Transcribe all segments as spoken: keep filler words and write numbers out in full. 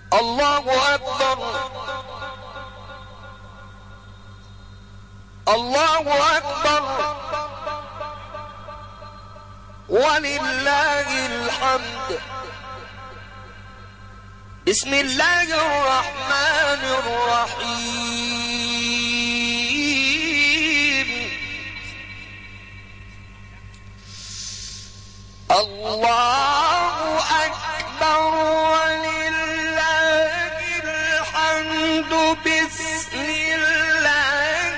الله أكبر الله أكبر ولله الحمد. بسم الله الرحمن الرحيم. الله أكبر ولله الحمد. بسم الله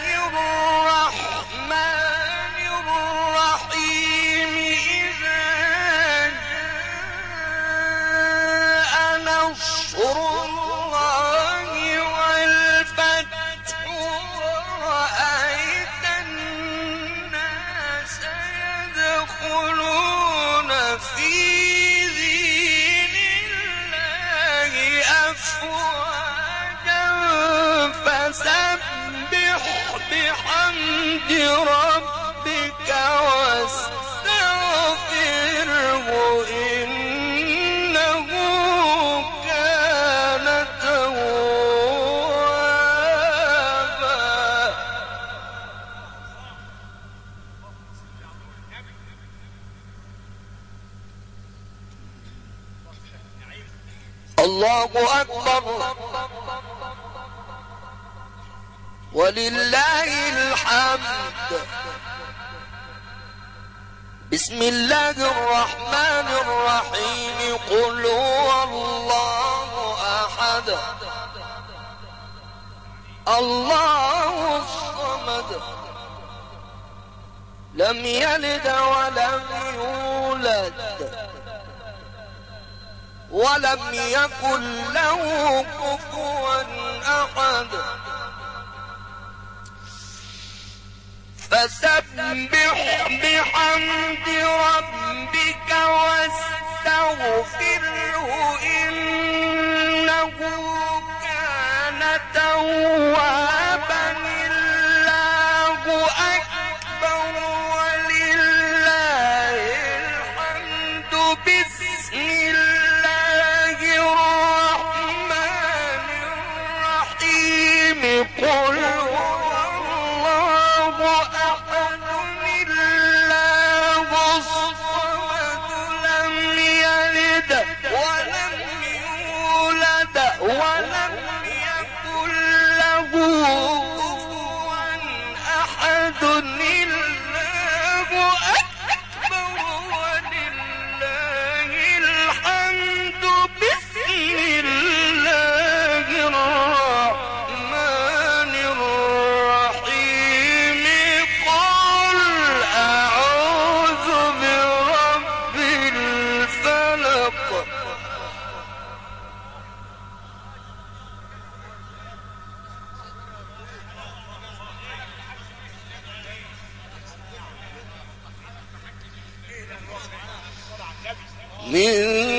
الرحمن الرحيم. إذا جاء نصر الله والفتح ورأيت الناس يدخلون في دين الله أفواجا فسبح بحمد ربك واستغفره إنه كان توابا. الله أكبر ولله الحمد. بسم الله الرحمن الرحيم. قل هو الله أحد الله الصمد لم يلد ولم يولد ولم يكن له كفوا أحد. فسبح بحمد ربك واستغفره إنه كان توابا. الله أكبر ولله الحمد. بسم الله الرحمن الرحيم. قل هو الله أحد الله الصمد لم يلد ولم يولد ولم يكن له كفوا أحد. الله أكبر ولله الحمد. بسم الله الرحمن الرحيم. قل أعوذ برب الفلق. من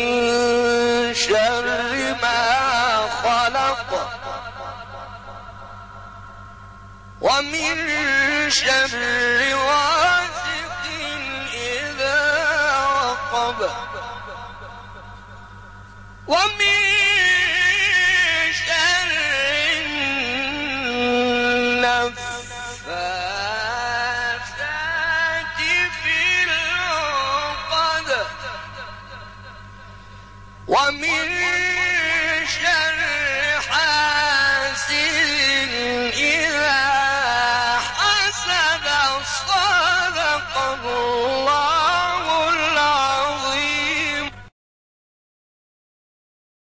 شر ما خلق ومن شر غاسق إذا وقب ومن شر النفاثات في العقد ومن